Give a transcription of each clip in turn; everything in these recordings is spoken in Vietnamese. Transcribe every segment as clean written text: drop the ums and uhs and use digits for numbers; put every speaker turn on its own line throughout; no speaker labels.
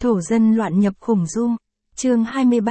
Thổ dân loạn nhập khủng du. Chương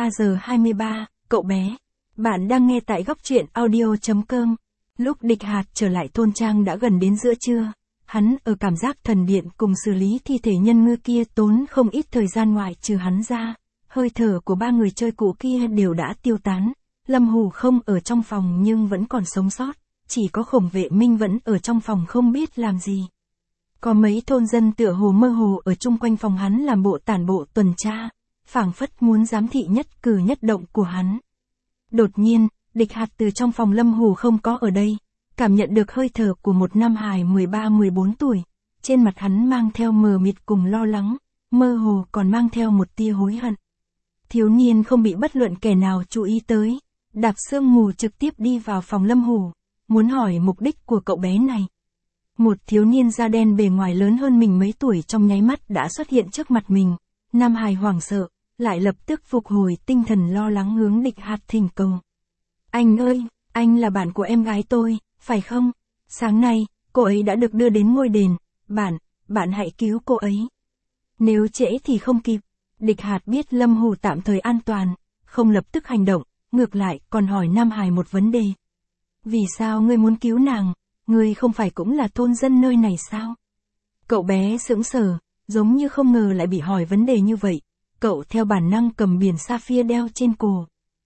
23:23, cậu bé. Bạn đang nghe tại góc truyện audio.com. Lúc Địch Hạt trở lại thôn trang đã gần đến giữa trưa. Hắn ở cảm giác thần điện cùng xử lý thi thể nhân ngư kia tốn không ít thời gian, ngoại trừ hắn ra. Hơi thở của ba người chơi cũ kia đều đã tiêu tán. Lâm Hủ không ở trong phòng nhưng vẫn còn sống sót. Chỉ có Khổng Vệ Minh vẫn ở trong phòng không biết làm gì. Có mấy thôn dân tựa hồ mơ hồ ở chung quanh phòng hắn làm bộ tản bộ tuần tra, phảng phất muốn giám thị nhất cử nhất động của hắn. Đột nhiên, Địch Hạt từ trong phòng Lâm Hủ không có ở đây, cảm nhận được hơi thở của một nam hài 13-14 tuổi, trên mặt hắn mang theo mờ mịt cùng lo lắng, mơ hồ còn mang theo một tia hối hận. Thiếu niên không bị bất luận kẻ nào chú ý tới, đạp sương mù trực tiếp đi vào phòng Lâm Hủ, muốn hỏi mục đích của cậu bé này. Một thiếu niên da đen bề ngoài lớn hơn mình mấy tuổi trong nháy mắt đã xuất hiện trước mặt mình. Nam hài hoảng sợ, lại lập tức phục hồi tinh thần lo lắng hướng Địch Hạt thỉnh cầu. Anh ơi, anh là bạn của em gái tôi, phải không? Sáng nay, cô ấy đã được đưa đến ngôi đền, bạn hãy cứu cô ấy. Nếu trễ thì không kịp. Địch Hạt biết Lâm Hủ tạm thời an toàn, không lập tức hành động, ngược lại còn hỏi Nam hài một vấn đề. Vì sao ngươi muốn cứu nàng? Ngươi không phải cũng là thôn dân nơi này sao? Cậu bé sững sờ, giống như không ngờ lại bị hỏi vấn đề như vậy. Cậu theo bản năng cầm biển sapphire đeo trên cổ.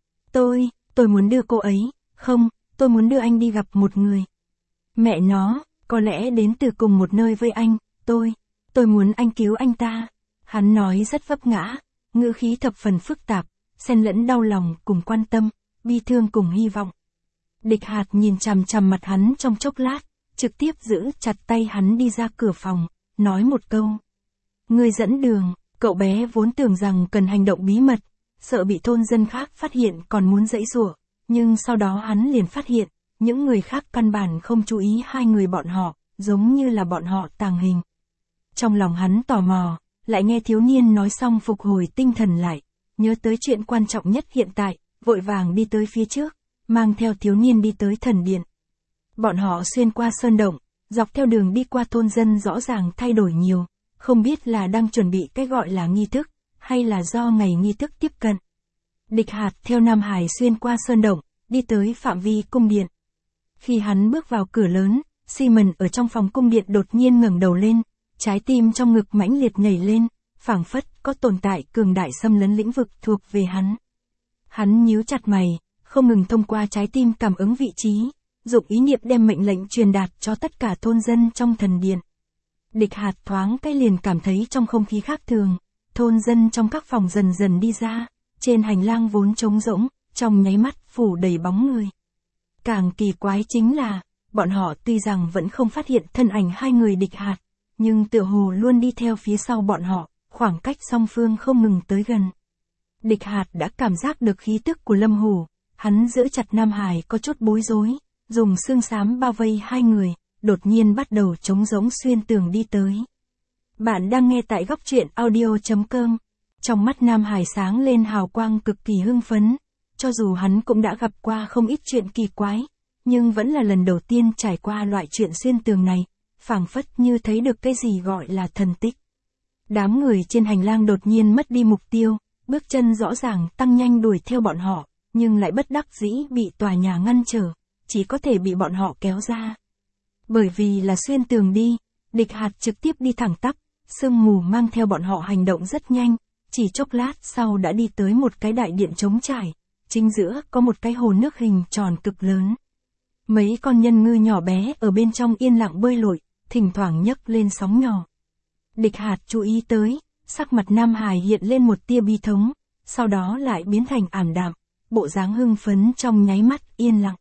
Tôi muốn đưa cô ấy, không, tôi muốn đưa anh đi gặp một người. Mẹ nó, có lẽ đến từ cùng một nơi với anh, tôi muốn anh cứu anh ta. Hắn nói rất vấp ngã, ngữ khí thập phần phức tạp, xen lẫn đau lòng cùng quan tâm, bi thương cùng hy vọng. Địch Hạt nhìn chằm chằm mặt hắn trong chốc lát, trực tiếp giữ chặt tay hắn đi ra cửa phòng, nói một câu. Người dẫn đường. Cậu bé vốn tưởng rằng cần hành động bí mật, sợ bị thôn dân khác phát hiện còn muốn giãy giụa, nhưng sau đó hắn liền phát hiện, những người khác căn bản không chú ý hai người bọn họ, giống như là bọn họ tàng hình. Trong lòng hắn tò mò, lại nghe thiếu niên nói xong phục hồi tinh thần lại, nhớ tới chuyện quan trọng nhất hiện tại, vội vàng đi tới phía trước, mang theo thiếu niên đi tới thần điện. Bọn họ xuyên qua sơn động, dọc theo đường đi qua thôn dân rõ ràng thay đổi nhiều, không biết là đang chuẩn bị cái gọi là nghi thức, hay là do ngày nghi thức tiếp cận. Địch Hạt theo Nam Hải xuyên qua sơn động, đi tới phạm vi cung điện. Khi hắn bước vào cửa lớn, Simon ở trong phòng cung điện đột nhiên ngẩng đầu lên, trái tim trong ngực mãnh liệt nhảy lên, phảng phất có tồn tại cường đại xâm lấn lĩnh vực thuộc về hắn. Hắn nhíu chặt mày, không ngừng thông qua trái tim cảm ứng vị trí, dụng ý niệm đem mệnh lệnh truyền đạt cho tất cả thôn dân trong thần điện. Địch Hạt thoáng cái liền cảm thấy trong không khí khác thường, thôn dân trong các phòng dần dần đi ra, trên hành lang vốn trống rỗng, trong nháy mắt phủ đầy bóng người. Càng kỳ quái chính là, bọn họ tuy rằng vẫn không phát hiện thân ảnh hai người Địch Hạt, nhưng tựa hồ luôn đi theo phía sau bọn họ, khoảng cách song phương không ngừng tới gần. Địch Hạt đã cảm giác được khí tức của Lâm Hủ, hắn giữ chặt Nam Hải có chút bối rối, dùng xương xám bao vây hai người, đột nhiên bắt đầu trống rỗng xuyên tường đi tới. Bạn đang nghe tại góc truyện audio.com. Trong mắt Nam Hải sáng lên hào quang cực kỳ hưng phấn, cho dù hắn cũng đã gặp qua không ít chuyện kỳ quái, nhưng vẫn là lần đầu tiên trải qua loại chuyện xuyên tường này, phảng phất như thấy được cái gì gọi là thần tích. Đám người trên hành lang đột nhiên mất đi mục tiêu, bước chân rõ ràng tăng nhanh đuổi theo bọn họ, nhưng lại bất đắc dĩ bị tòa nhà ngăn trở, chỉ có thể bị bọn họ kéo ra. Bởi vì là xuyên tường đi, Địch Hạt trực tiếp đi thẳng tắp, sương mù mang theo bọn họ hành động rất nhanh, chỉ chốc lát sau đã đi tới một cái đại điện trống trải, chính giữa có một cái hồ nước hình tròn cực lớn. Mấy con nhân ngư nhỏ bé ở bên trong yên lặng bơi lội, thỉnh thoảng nhấc lên sóng nhỏ. Địch Hạt chú ý tới, sắc mặt Nam Hải hiện lên một tia bi thống, sau đó lại biến thành ảm đạm, bộ dáng hưng phấn trong nháy mắt yên lặng.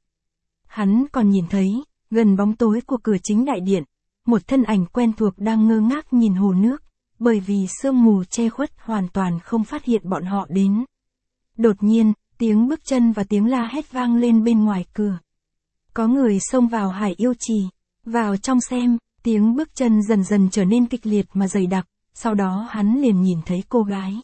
Hắn còn nhìn thấy, gần bóng tối của cửa chính đại điện, một thân ảnh quen thuộc đang ngơ ngác nhìn hồ nước, bởi vì sương mù che khuất hoàn toàn không phát hiện bọn họ đến. Đột nhiên, tiếng bước chân và tiếng la hét vang lên bên ngoài cửa. Có người xông vào Hải Yêu Trì, vào trong xem, tiếng bước chân dần dần trở nên kịch liệt mà dày đặc, sau đó hắn liền nhìn thấy cô gái.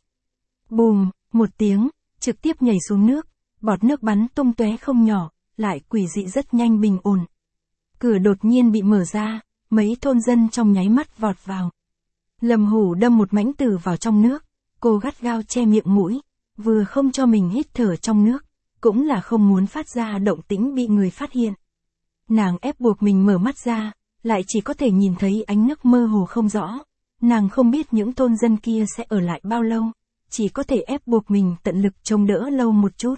Bùm, một tiếng, trực tiếp nhảy xuống nước, bọt nước bắn tung tóe không nhỏ, lại quỷ dị rất nhanh bình ổn. Cửa đột nhiên bị mở ra, mấy thôn dân trong nháy mắt vọt vào. Lâm Hủ đâm một mãnh tử vào trong nước, Cô gắt gao che miệng mũi, vừa không cho mình hít thở trong nước, cũng là không muốn phát ra động tĩnh bị người phát hiện. Nàng ép buộc mình mở mắt ra, lại chỉ có thể nhìn thấy ánh nước mơ hồ không rõ. Nàng không biết những thôn dân kia sẽ ở lại bao lâu, chỉ có thể ép buộc mình tận lực chống đỡ lâu một chút.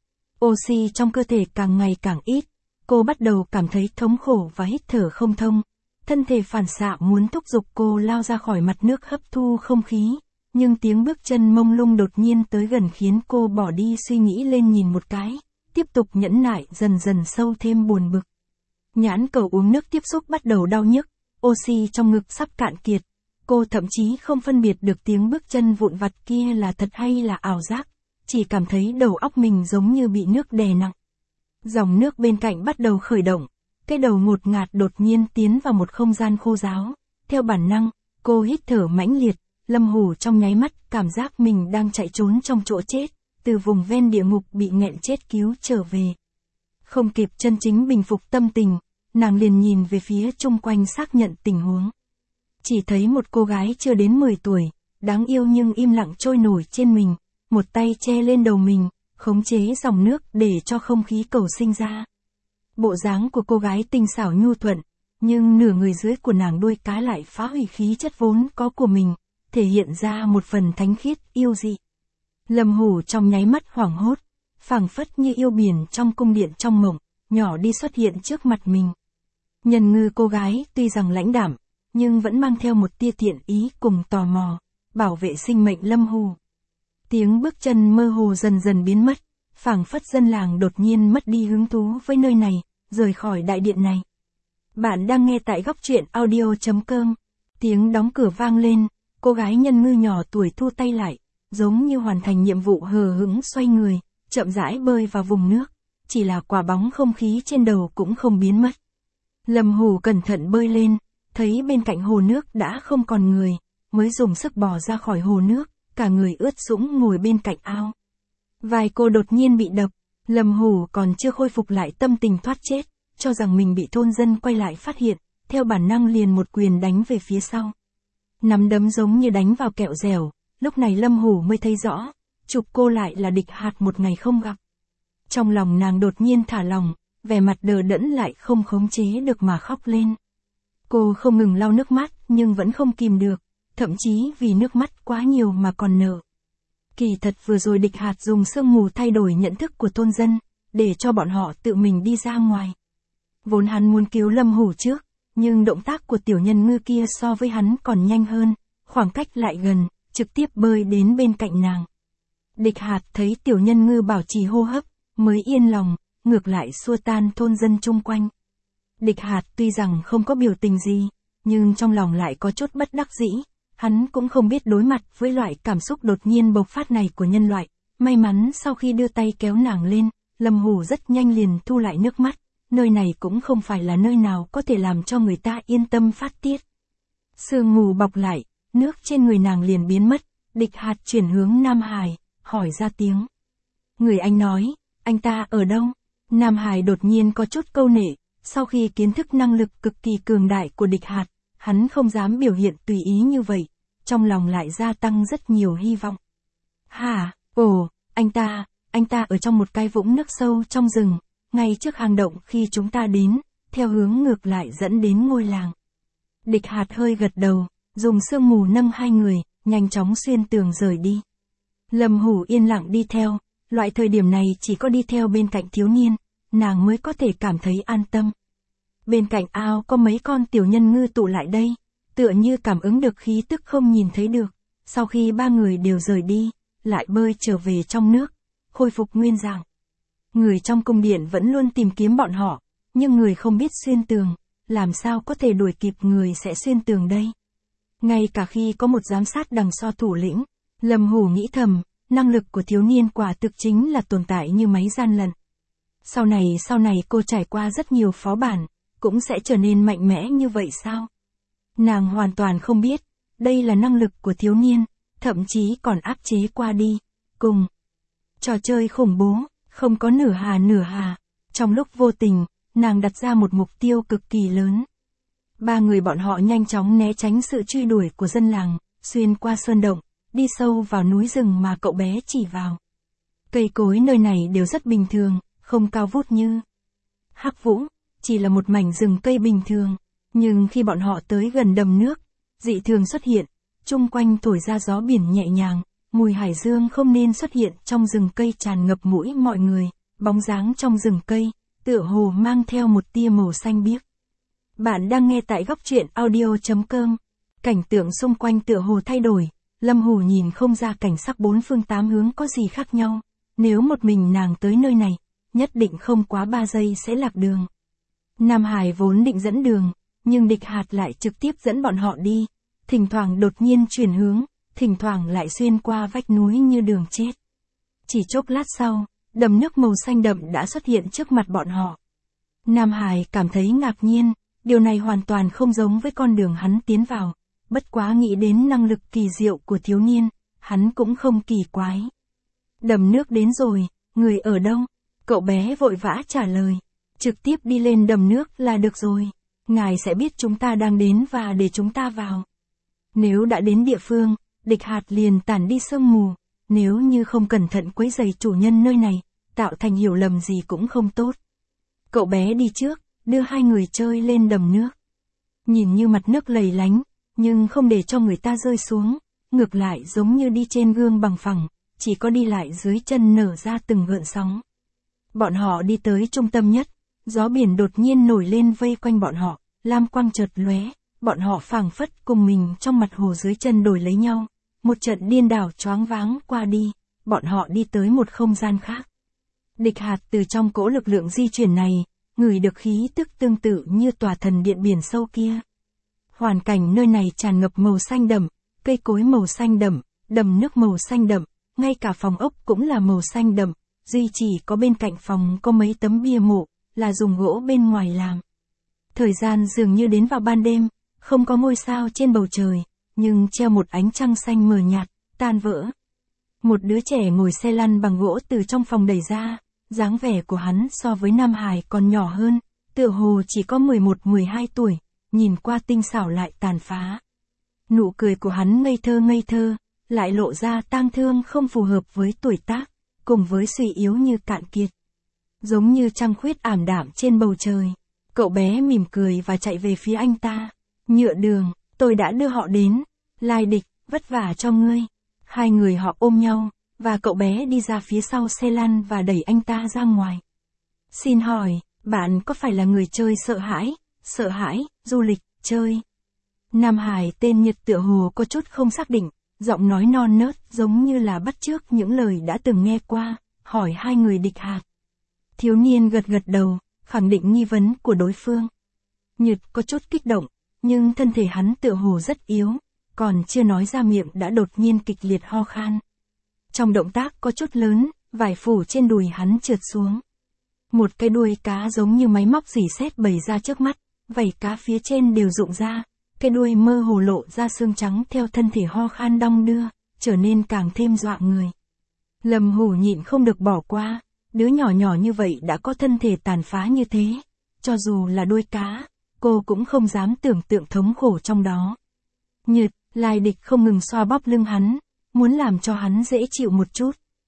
Oxy trong cơ thể càng ngày càng ít, cô bắt đầu cảm thấy thống khổ và hít thở không thông. Thân thể phản xạ muốn thúc giục cô lao ra khỏi mặt nước hấp thu không khí, nhưng tiếng bước chân mông lung đột nhiên tới gần khiến cô bỏ đi suy nghĩ lên nhìn một cái, tiếp tục nhẫn nại dần dần sâu thêm buồn bực. Nhãn cầu uống nước tiếp xúc bắt đầu đau nhức, oxy trong ngực sắp cạn kiệt. Cô thậm chí không phân biệt được tiếng bước chân vụn vặt kia là thật hay là ảo giác, chỉ cảm thấy đầu óc mình giống như bị nước đè nặng. Dòng nước bên cạnh bắt đầu khởi động, cái đầu ngột ngạt đột nhiên tiến vào một không gian khô ráo. Theo bản năng, cô hít thở mãnh liệt, Lâm Hủ trong nháy mắt cảm giác mình đang chạy trốn trong chỗ chết, từ vùng ven địa ngục bị nghẹn chết cứu trở về. Không kịp chân chính bình phục tâm tình, nàng liền nhìn về phía chung quanh xác nhận tình huống. Chỉ thấy một cô gái chưa đến 10 tuổi, đáng yêu nhưng im lặng trôi nổi trên mình, một tay che lên đầu mình, khống chế dòng nước để cho không khí cầu sinh ra. Bộ dáng của cô gái tinh xảo nhu thuận, nhưng nửa người dưới của nàng đuôi cá lại phá hủy khí chất vốn có của mình, thể hiện ra một phần thánh khiết yêu dị. Lâm Hủ trong nháy mắt hoảng hốt, phảng phất như yêu biển trong cung điện trong mộng, nhỏ đi xuất hiện trước mặt mình. Nhân ngư cô gái tuy rằng lãnh đạm, nhưng vẫn mang theo một tia thiện ý cùng tò mò, bảo vệ sinh mệnh Lâm Hủ. Tiếng bước chân mơ hồ dần dần biến mất, phảng phất dân làng đột nhiên mất đi hứng thú với nơi này, rời khỏi đại điện này. Bạn đang nghe tại góc truyện audio.com. Tiếng đóng cửa vang lên, cô gái nhân ngư nhỏ tuổi thu tay lại, giống như hoàn thành nhiệm vụ hờ hững xoay người, chậm rãi bơi vào vùng nước, chỉ là quả bóng không khí trên đầu cũng không biến mất. Lâm Hủ cẩn thận bơi lên, thấy bên cạnh hồ nước đã không còn người, mới dùng sức bò ra khỏi hồ nước, cả người ướt sũng ngồi bên cạnh ao. Vai cô đột nhiên bị đập, Lâm Hủ còn chưa khôi phục lại tâm tình thoát chết, cho rằng mình bị thôn dân quay lại phát hiện, theo bản năng liền một quyền đánh về phía sau. Nắm đấm giống như đánh vào kẹo dẻo, lúc này Lâm Hủ mới thấy rõ, chụp cô lại là Địch Hạt một ngày không gặp. Trong lòng nàng đột nhiên thả lòng, vẻ mặt đờ đẫn lại không khống chế được mà khóc lên. Cô không ngừng lau nước mắt nhưng vẫn không kìm được, thậm chí vì nước mắt quá nhiều mà còn nở. Kỳ thật vừa rồi Địch Hạt dùng sương mù thay đổi nhận thức của thôn dân, để cho bọn họ tự mình đi ra ngoài. Vốn hắn muốn cứu Lâm Hủ trước, nhưng động tác của tiểu nhân ngư kia so với hắn còn nhanh hơn, khoảng cách lại gần, trực tiếp bơi đến bên cạnh nàng. Địch Hạt thấy tiểu nhân ngư bảo trì hô hấp, mới yên lòng, ngược lại xua tan thôn dân chung quanh. Địch Hạt tuy rằng không có biểu tình gì, nhưng trong lòng lại có chút bất đắc dĩ, hắn cũng không biết đối mặt với loại cảm xúc đột nhiên bộc phát này của nhân loại. May mắn sau khi đưa tay kéo nàng lên, Lâm Hủ rất nhanh liền thu lại nước mắt, nơi này cũng không phải là nơi nào có thể làm cho người ta yên tâm phát tiết. Sương mù bọc lại, nước trên người nàng liền biến mất, Địch Hạt chuyển hướng Nam Hải, hỏi ra tiếng. Người anh nói, anh ta ở đâu? Nam Hải đột nhiên có chút câu nệ, sau khi kiến thức năng lực cực kỳ cường đại của Địch Hạt, hắn không dám biểu hiện tùy ý như vậy, trong lòng lại gia tăng rất nhiều hy vọng. Hả, anh ta ở trong một cái vũng nước sâu trong rừng, ngay trước hang động khi chúng ta đến, theo hướng ngược lại dẫn đến ngôi làng. Địch Hạt hơi gật đầu, dùng sương mù nâng hai người, nhanh chóng xuyên tường rời đi. Lâm Hủ yên lặng đi theo, loại thời điểm này chỉ có đi theo bên cạnh thiếu niên, nàng mới có thể cảm thấy an tâm. Bên cạnh ao có mấy con tiểu nhân ngư tụ lại đây, tựa như cảm ứng được khí tức không nhìn thấy được, sau khi ba người đều rời đi, lại bơi trở về trong nước, khôi phục nguyên dạng. Người trong cung điện vẫn luôn tìm kiếm bọn họ, nhưng người không biết xuyên tường, làm sao có thể đuổi kịp người sẽ xuyên tường đây. Ngay cả khi có một giám sát đằng sau thủ lĩnh, Lâm Hủ nghĩ thầm, năng lực của thiếu niên quả thực chính là tồn tại như máy gian lận. Sau này cô trải qua rất nhiều phó bản, cũng sẽ trở nên mạnh mẽ như vậy sao? Nàng hoàn toàn không biết, đây là năng lực của thiếu niên, thậm chí còn áp chế qua đi, cùng. Trò chơi khủng bố, không có nửa hà. Trong lúc vô tình, nàng đặt ra một mục tiêu cực kỳ lớn. Ba người bọn họ nhanh chóng né tránh sự truy đuổi của dân làng, xuyên qua sơn động, đi sâu vào núi rừng mà cậu bé chỉ vào. Cây cối nơi này đều rất bình thường, không cao vút như Hắc Vũ, chỉ là một mảnh rừng cây bình thường. Nhưng khi bọn họ tới gần đầm nước, dị thường xuất hiện, chung quanh thổi ra gió biển nhẹ nhàng, mùi hải dương không nên xuất hiện trong rừng cây tràn ngập mũi mọi người, bóng dáng trong rừng cây, tựa hồ mang theo một tia màu xanh biếc. Bạn đang nghe tại góc truyện audio.com. Cảnh tượng xung quanh tựa hồ thay đổi, Lâm Hủ nhìn không ra cảnh sắc bốn phương tám hướng có gì khác nhau. Nếu một mình nàng tới nơi này, nhất định không quá 3 giây sẽ lạc đường. Nam Hải vốn định dẫn đường, nhưng Địch Hạt lại trực tiếp dẫn bọn họ đi, thỉnh thoảng đột nhiên chuyển hướng, thỉnh thoảng lại xuyên qua vách núi như đường chết. Chỉ chốc lát sau, đầm nước màu xanh đậm đã xuất hiện trước mặt bọn họ. Nam Hải cảm thấy ngạc nhiên, điều này hoàn toàn không giống với con đường hắn tiến vào, bất quá nghĩ đến năng lực kỳ diệu của thiếu niên, hắn cũng không kỳ quái. Đầm nước đến rồi, người ở đâu? Cậu bé vội vã trả lời, trực tiếp đi lên đầm nước là được rồi, ngài sẽ biết chúng ta đang đến và để chúng ta vào. Nếu đã đến địa phương, Địch Hạt liền tản đi sương mù, nếu như không cẩn thận quấy rầy chủ nhân nơi này, tạo thành hiểu lầm gì cũng không tốt. Cậu bé đi trước, đưa hai người chơi lên đầm nước. Nhìn như mặt nước lầy lánh, nhưng không để cho người ta rơi xuống, ngược lại giống như đi trên gương bằng phẳng, chỉ có đi lại dưới chân nở ra từng gợn sóng. Bọn họ đi tới trung tâm nhất, gió biển đột nhiên nổi lên vây quanh bọn họ, lam quang chợt lóe, bọn họ phảng phất cùng mình trong mặt hồ dưới chân đổi lấy nhau, một trận điên đảo choáng váng qua đi, bọn họ đi tới một không gian khác. Địch Hạt từ trong cỗ lực lượng di chuyển này, ngửi được khí tức tương tự như tòa thần điện biển sâu kia. Hoàn cảnh nơi này tràn ngập màu xanh đậm, cây cối màu xanh đậm, đầm nước màu xanh đậm, ngay cả phòng ốc cũng là màu xanh đậm, duy chỉ có bên cạnh phòng có mấy tấm bia mộ, là dùng gỗ bên ngoài làm. Thời gian dường như đến vào ban đêm, không có ngôi sao trên bầu trời, nhưng treo một ánh trăng xanh mờ nhạt, tan vỡ. Một đứa trẻ ngồi xe lăn bằng gỗ từ trong phòng đẩy ra, dáng vẻ của hắn so với Nam Hải còn nhỏ hơn, tựa hồ chỉ có 11-12 tuổi, nhìn qua tinh xảo lại tàn phá. Nụ cười của hắn ngây thơ, lại lộ ra tang thương không phù hợp với tuổi tác, cùng với suy yếu như cạn kiệt. Giống như trăng khuyết ảm đạm trên bầu trời. Cậu bé mỉm cười và chạy về phía anh ta. Nhựa đường, tôi đã đưa họ đến. Lai Địch, vất vả cho ngươi. Hai người họ ôm nhau, và cậu bé đi ra phía sau xe lăn và đẩy anh ta ra ngoài. Xin hỏi, bạn có phải là người chơi sợ hãi, du lịch, chơi? Nam Hải tên Nhật tựa hồ có chút không xác định, giọng nói non nớt giống như là bắt chước những lời đã từng nghe qua, hỏi hai người Địch Hạt. Thiếu niên gật đầu, khẳng định nghi vấn của đối phương. Nhật có chút kích động, nhưng thân thể hắn tựa hồ rất yếu, còn chưa nói ra miệng đã đột nhiên kịch liệt ho khan. Trong động tác có chút lớn, vải phủ trên đùi hắn trượt xuống. Một cái đuôi cá giống như máy móc rỉ sét bày ra trước mắt, vảy cá phía trên đều rụng ra, cái đuôi mơ hồ lộ ra xương trắng theo thân thể ho khan đong đưa, trở nên càng thêm dọa người. Lâm Hủ nhịn không được bỏ qua, đứa nhỏ như vậy đã có thân thể tàn phá như thế, cho dù là đuôi cá, cô cũng không dám tưởng tượng thống khổ trong đó. Nhật, Lai Địch không ngừng xoa bóp lưng hắn, muốn làm cho hắn dễ chịu một chút.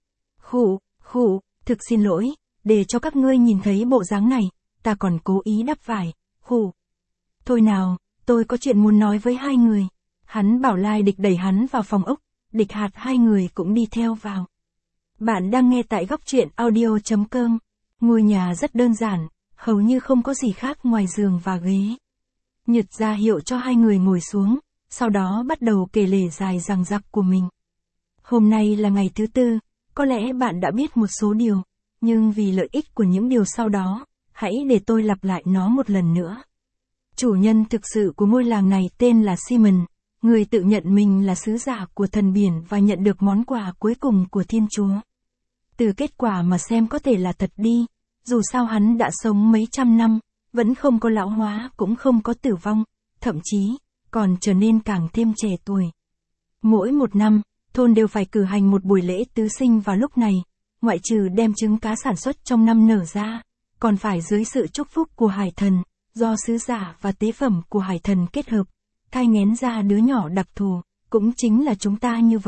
Khụ, thực xin lỗi, để cho các ngươi nhìn thấy bộ dáng này, ta còn cố ý đắp vải, khụ. Thôi nào, tôi có chuyện muốn nói với hai người. Hắn bảo Lai Địch đẩy hắn vào phòng ốc, Địch Hạt hai người cũng đi theo vào. Bạn đang nghe tại góc truyện audio.com. Ngôi nhà rất đơn giản, hầu như không có gì khác ngoài giường và ghế. Nhật ra hiệu cho hai người ngồi xuống, sau đó bắt đầu kể lể dài dằng dặc của mình. Hôm nay là ngày thứ tư, có lẽ bạn đã biết một số điều, nhưng vì lợi ích của những điều sau đó, hãy để tôi lặp lại nó một lần nữa. Chủ nhân thực sự của ngôi làng này tên là Simon, người tự nhận mình là sứ giả của thần biển và nhận được món quà cuối cùng của Thiên Chúa. Từ kết quả mà xem có thể là thật đi, dù sao hắn đã sống mấy trăm năm, vẫn không có lão hóa cũng không có tử vong, thậm chí, còn trở nên càng thêm trẻ tuổi. Mỗi một năm, thôn đều phải cử hành một buổi lễ tứ sinh vào lúc này, ngoại trừ đem trứng cá sản xuất trong năm nở ra, còn phải dưới sự chúc phúc của hải thần, do sứ giả và tế phẩm của hải thần kết hợp, thai nghén ra đứa nhỏ đặc thù, cũng chính là chúng ta như vậy,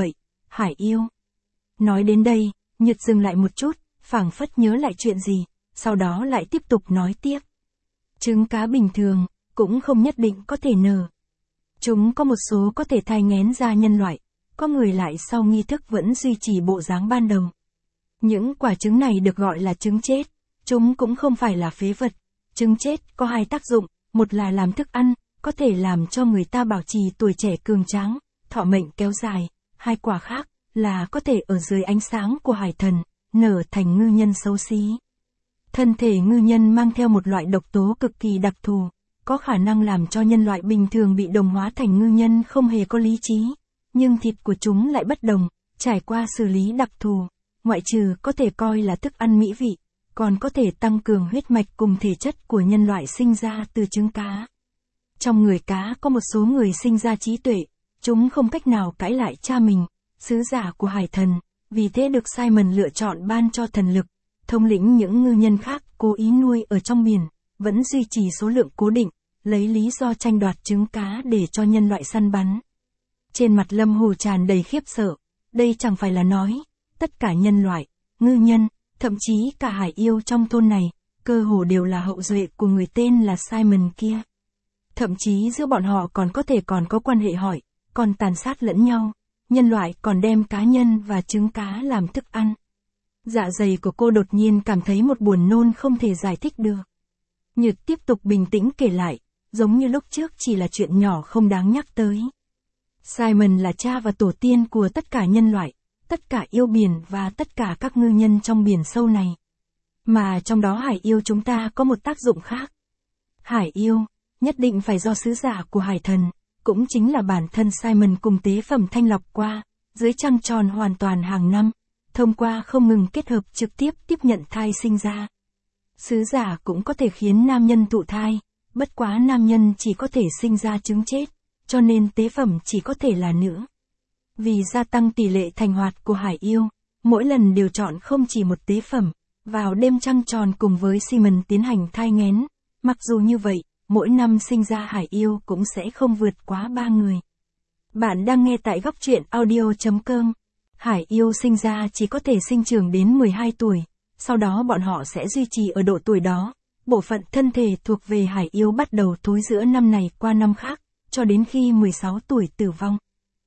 hải yêu. Nói đến đây, Nhật dừng lại một chút, phảng phất nhớ lại chuyện gì, sau đó lại tiếp tục nói tiếp. Trứng cá bình thường, cũng không nhất định có thể nở. Chúng có một số có thể thai nghén ra nhân loại, có người lại sau nghi thức vẫn duy trì bộ dáng ban đầu. Những quả trứng này được gọi là trứng chết, chúng cũng không phải là phế vật. Trứng chết có hai tác dụng, một là làm thức ăn, có thể làm cho người ta bảo trì tuổi trẻ cường tráng, thọ mệnh kéo dài, hai quả khác là có thể ở dưới ánh sáng của hải thần, nở thành ngư nhân xấu xí. Thân thể ngư nhân mang theo một loại độc tố cực kỳ đặc thù, có khả năng làm cho nhân loại bình thường bị đồng hóa thành ngư nhân không hề có lý trí, nhưng thịt của chúng lại bất đồng, trải qua xử lý đặc thù, ngoại trừ có thể coi là thức ăn mỹ vị, còn có thể tăng cường huyết mạch cùng thể chất của nhân loại sinh ra từ trứng cá. Trong người cá có một số người sinh ra trí tuệ, chúng không cách nào cãi lại cha mình, sứ giả của hải thần, vì thế được Simon lựa chọn ban cho thần lực, thống lĩnh những ngư nhân khác cố ý nuôi ở trong biển, vẫn duy trì số lượng cố định, lấy lý do tranh đoạt trứng cá để cho nhân loại săn bắn. Trên mặt Lâm Hồ tràn đầy khiếp sợ, đây chẳng phải là nói, tất cả nhân loại, ngư nhân, thậm chí cả hải yêu trong thôn này, cơ hồ đều là hậu duệ của người tên là Simon kia. Thậm chí giữa bọn họ còn có quan hệ hỏi, còn tàn sát lẫn nhau, nhân loại còn đem cá nhân và trứng cá làm thức ăn. Dạ dày của cô đột nhiên cảm thấy một buồn nôn không thể giải thích được. Nhật tiếp tục bình tĩnh kể lại, giống như lúc trước chỉ là chuyện nhỏ không đáng nhắc tới. Simon là cha và tổ tiên của tất cả nhân loại, tất cả yêu biển và tất cả các ngư nhân trong biển sâu này. Mà trong đó hải yêu chúng ta có một tác dụng khác. Hải yêu, nhất định phải do sứ giả của hải thần, cũng chính là bản thân Simon cùng tế phẩm thanh lọc qua, dưới trăng tròn hoàn toàn hàng năm, thông qua không ngừng kết hợp trực tiếp tiếp nhận thai sinh ra. Sứ giả cũng có thể khiến nam nhân thụ thai, bất quá nam nhân chỉ có thể sinh ra trứng chết, cho nên tế phẩm chỉ có thể là nữ. Vì gia tăng tỷ lệ thành hoạt của hải yêu, mỗi lần đều chọn không chỉ một tế phẩm, vào đêm trăng tròn cùng với Simon tiến hành thai nghén, mặc dù như vậy, mỗi năm sinh ra hải yêu cũng sẽ không vượt quá 3 người. Bạn đang nghe tại góc truyện audio.com. Hải yêu sinh ra chỉ có thể sinh trưởng đến 12 tuổi, sau đó bọn họ sẽ duy trì ở độ tuổi đó. Bộ phận thân thể thuộc về hải yêu bắt đầu thối rữa năm này qua năm khác, cho đến khi 16 tuổi tử vong.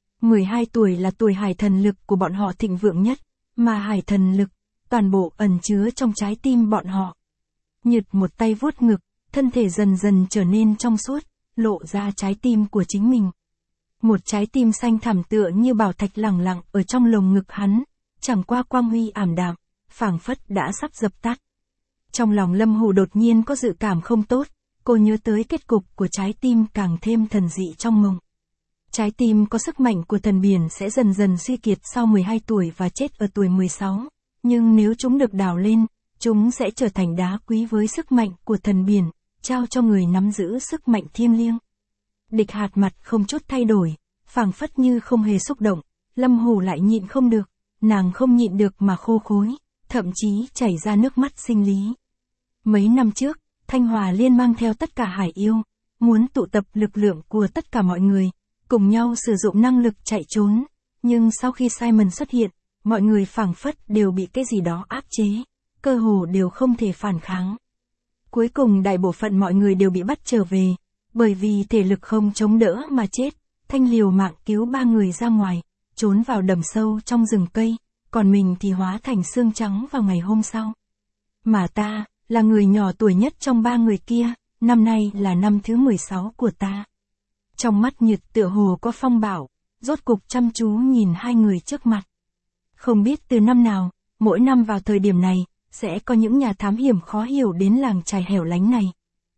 12 tuổi là tuổi hải thần lực của bọn họ thịnh vượng nhất, mà hải thần lực, toàn bộ ẩn chứa trong trái tim bọn họ. Nhật một tay vuốt ngực, thân thể dần dần trở nên trong suốt, lộ ra trái tim của chính mình. Một trái tim xanh thẳm tựa như bảo thạch lẳng lặng ở trong lồng ngực hắn, chẳng qua quang huy ảm đạm, phảng phất đã sắp dập tắt. Trong lòng Lâm Hù đột nhiên có dự cảm không tốt, cô nhớ tới kết cục của trái tim càng thêm thần dị trong mộng. Trái tim có sức mạnh của thần biển sẽ dần dần suy kiệt sau 12 tuổi và chết ở tuổi 16, nhưng nếu chúng được đào lên, chúng sẽ trở thành đá quý với sức mạnh của thần biển, trao cho người nắm giữ sức mạnh thiêng liêng. Địch Hạt mặt không chút thay đổi, phảng phất như không hề xúc động, Lâm Hù lại nhịn không được, nàng không nhịn được mà khô khối, thậm chí chảy ra nước mắt sinh lý. Mấy năm trước, Thanh Hòa Liên mang theo tất cả hải yêu, muốn tụ tập lực lượng của tất cả mọi người, cùng nhau sử dụng năng lực chạy trốn, nhưng sau khi Simon xuất hiện, mọi người phảng phất đều bị cái gì đó áp chế, cơ hồ đều không thể phản kháng. Cuối cùng đại bộ phận mọi người đều bị bắt trở về, bởi vì thể lực không chống đỡ mà chết. Thanh liều mạng cứu 3 người ra ngoài, trốn vào đầm sâu trong rừng cây, còn mình thì hóa thành xương trắng vào ngày hôm sau. Mà ta, là người nhỏ tuổi nhất trong 3 người kia, năm nay là năm thứ 16 của ta. Trong mắt Nhật tựa hồ có phong bảo, rốt cục chăm chú nhìn hai người trước mặt. Không biết từ năm nào, mỗi năm vào thời điểm này, sẽ có những nhà thám hiểm khó hiểu đến làng trài hẻo lánh này.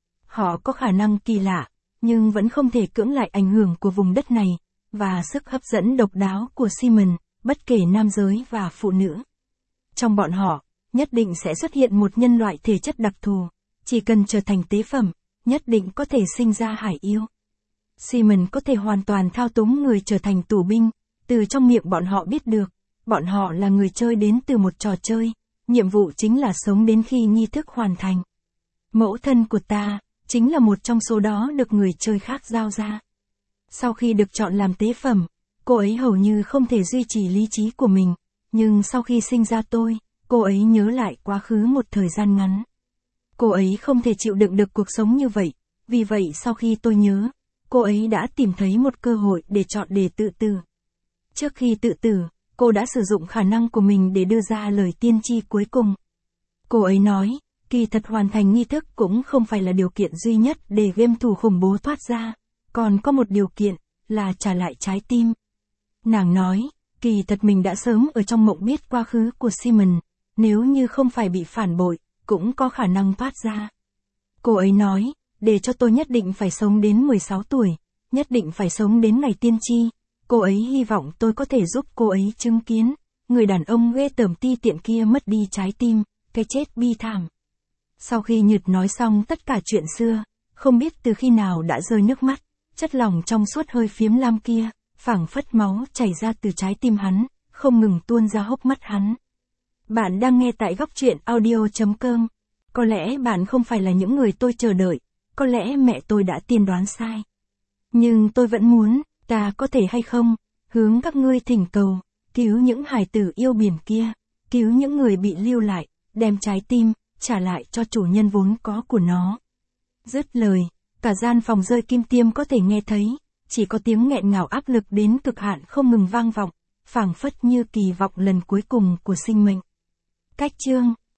Họ có khả năng kỳ lạ, nhưng vẫn không thể cưỡng lại ảnh hưởng của vùng đất này, và sức hấp dẫn độc đáo của Simon, bất kể nam giới và phụ nữ. Trong bọn họ, nhất định sẽ xuất hiện một nhân loại thể chất đặc thù, chỉ cần trở thành tế phẩm, nhất định có thể sinh ra hải yêu. Simon có thể hoàn toàn thao túng người trở thành tù binh, từ trong miệng bọn họ biết được, bọn họ là người chơi đến từ một trò chơi, nhiệm vụ chính là sống đến khi nghi thức hoàn thành. Mẫu thân của ta, chính là một trong số đó được người chơi khác giao ra. Sau khi được chọn làm tế phẩm, cô ấy hầu như không thể duy trì lý trí của mình, nhưng sau khi sinh ra tôi, cô ấy nhớ lại quá khứ một thời gian ngắn. Cô ấy không thể chịu đựng được cuộc sống như vậy, vì vậy sau khi tôi nhớ, cô ấy đã tìm thấy một cơ hội để chọn để tự tử. Trước khi tự tử, cô đã sử dụng khả năng của mình để đưa ra lời tiên tri cuối cùng. Cô ấy nói, kỳ thật hoàn thành nghi thức cũng không phải là điều kiện duy nhất để game thủ khủng bố thoát ra, còn có một điều kiện, là trả lại trái tim. Nàng nói, kỳ thật mình đã sớm ở trong mộng biết quá khứ của Simon, nếu như không phải bị phản bội, cũng có khả năng thoát ra. Cô ấy nói, để cho tôi nhất định phải sống đến 16 tuổi, nhất định phải sống đến ngày tiên tri. Cô ấy hy vọng tôi có thể giúp cô ấy chứng kiến, người đàn ông ghê tởm ti tiện kia mất đi trái tim, cái chết bi thảm. Sau khi Nhật nói xong tất cả chuyện xưa, không biết từ khi nào đã rơi nước mắt, chất lỏng trong suốt hơi phiếm lam kia, phảng phất máu chảy ra từ trái tim hắn, không ngừng tuôn ra hốc mắt hắn. Bạn đang nghe tại góc truyện audio.com. Có lẽ bạn không phải là những người tôi chờ đợi, có lẽ mẹ tôi đã tiên đoán sai. Nhưng tôi vẫn muốn, ta có thể hay không, hướng các ngươi thỉnh cầu, cứu những hài tử yêu biển kia, cứu những người bị lưu lại, đem trái tim, trả lại cho chủ nhân vốn có của nó. Dứt lời, cả gian phòng rơi kim tiêm có thể nghe thấy, chỉ có tiếng nghẹn ngào áp lực đến cực hạn không ngừng vang vọng, phảng phất như kỳ vọng lần cuối cùng của sinh mệnh. Cách chương